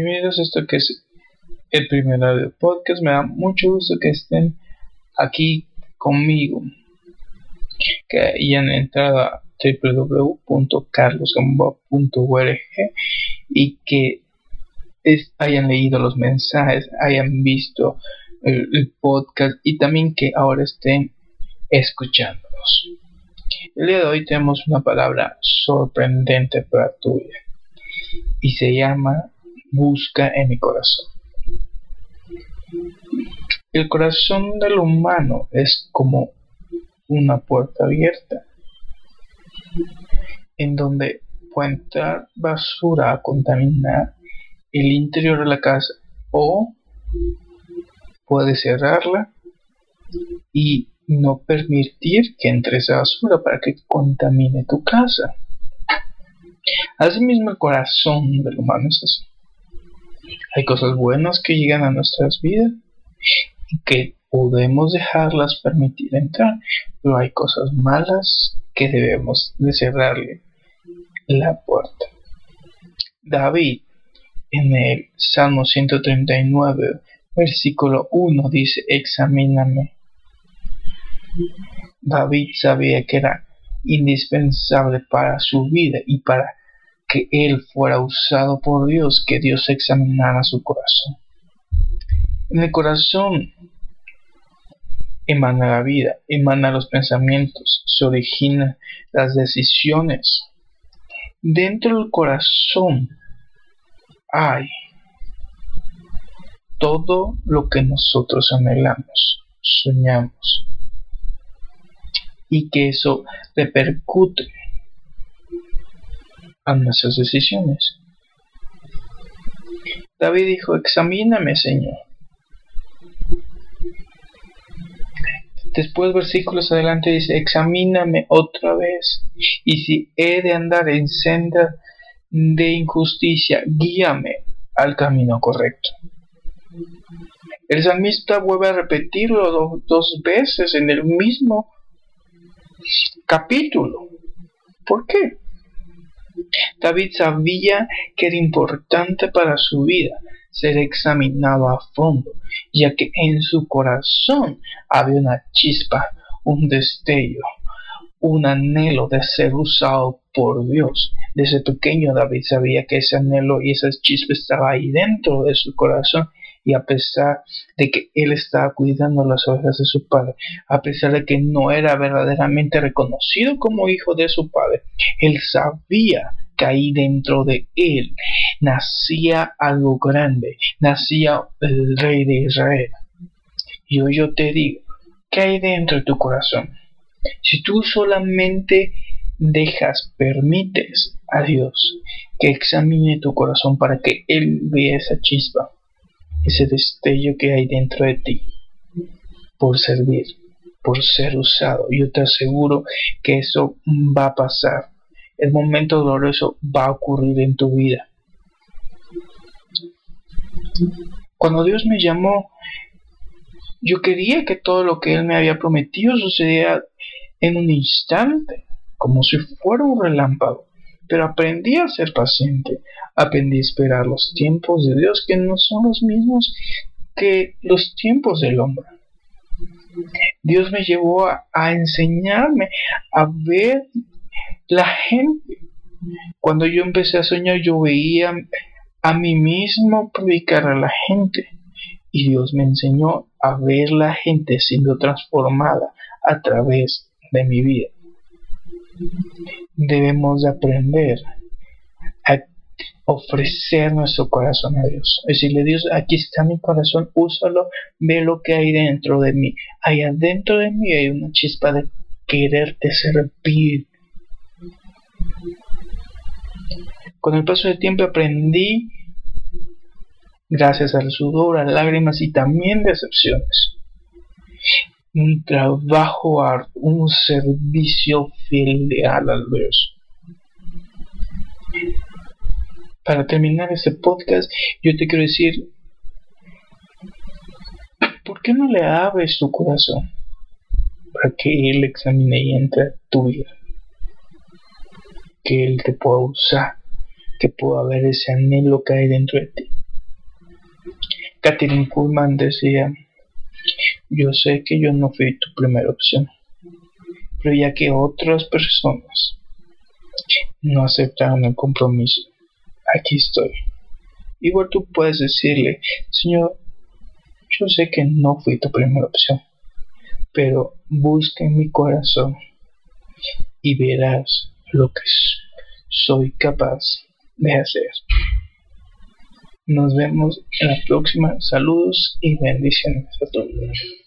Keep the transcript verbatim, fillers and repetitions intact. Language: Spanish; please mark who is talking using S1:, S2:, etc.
S1: Bienvenidos a esto que es el primer audio podcast. Me da mucho gusto que estén aquí conmigo, que hayan entrado a doble u doble u doble u punto carlos gamboa punto org y que es, hayan leído los mensajes, hayan visto el, el podcast y también que ahora estén escuchándonos. El día de hoy tenemos una palabra sorprendente para tu vida y se llama busca en mi corazón. El corazón del humano es como una puerta abierta en donde puede entrar basura a contaminar el interior de la casa, o puede cerrarla y no permitir que entre esa basura para que contamine tu casa. Asimismo, el corazón del humano es así. Hay cosas buenas que llegan a nuestras vidas y que podemos dejarlas permitir entrar, pero hay cosas malas que debemos de cerrarle la puerta. David, en el Salmo ciento treinta y nueve, versículo uno, dice: examíname. David sabía que era indispensable para su vida y para que él fuera usado por Dios, que Dios examinara su corazón. En el corazón emana la vida, emana los pensamientos, se originan las decisiones. Dentro del corazón hay todo lo que nosotros anhelamos, soñamos, y que eso repercute a nuestras decisiones. David dijo: examíname, Señor. Después, versículos adelante, dice: examíname otra vez, y si he de andar en senda de injusticia, guíame al camino correcto. El salmista vuelve a repetirlo do, dos veces en el mismo capítulo. ¿Por qué? David sabía que era importante para su vida ser examinado a fondo, ya que en su corazón había una chispa, un destello, un anhelo de ser usado por Dios. Desde pequeño David sabía que ese anhelo y esa chispa estaba ahí dentro de su corazón, y a pesar de que él estaba cuidando las ovejas de su padre, a pesar de que no era verdaderamente reconocido como hijo de su padre, él sabía que ahí dentro de él nacía algo grande, nacía el Rey de Israel. Y hoy yo te digo, ¿qué hay dentro de tu corazón? Si tú solamente dejas, permites a Dios que examine tu corazón para que Él vea esa chispa, ese destello que hay dentro de ti, por servir, por ser usado, yo te aseguro que eso va a pasar. El momento doloroso va a ocurrir en tu vida. Cuando Dios me llamó, yo quería que todo lo que Él me había prometido sucediera en un instante, como si fuera un relámpago. Pero aprendí a ser paciente, aprendí a esperar los tiempos de Dios, que no son los mismos que los tiempos del hombre. Dios me llevó a, a enseñarme a ver la gente. Cuando yo empecé a soñar, yo veía a mí mismo predicar a la gente, y Dios me enseñó a ver la gente siendo transformada a través de mi vida. Debemos de aprender a ofrecer nuestro corazón a Dios, decirle: Dios, aquí está mi corazón, úsalo, ve lo que hay dentro de mí. Allá dentro de mí hay una chispa de quererte servir. Con el paso del tiempo aprendí, gracias al sudor, a lágrimas y también decepciones, un trabajo arduo, un servicio fiel, leal al Dios. Para terminar este podcast, yo te quiero decir: ¿por qué no le abres tu corazón para que Él examine y entre a tu vida? Que Él te pueda usar, que pueda ver ese anhelo que hay dentro de ti. Katherine Kuhlman decía: yo sé que yo no fui tu primera opción, pero ya que otras personas no aceptaron el compromiso, aquí estoy. Igual tú puedes decirle: señor, yo sé que no fui tu primera opción, pero busca en mi corazón y verás lo que soy capaz de hacer. Nos vemos en la próxima. Saludos y bendiciones a todos.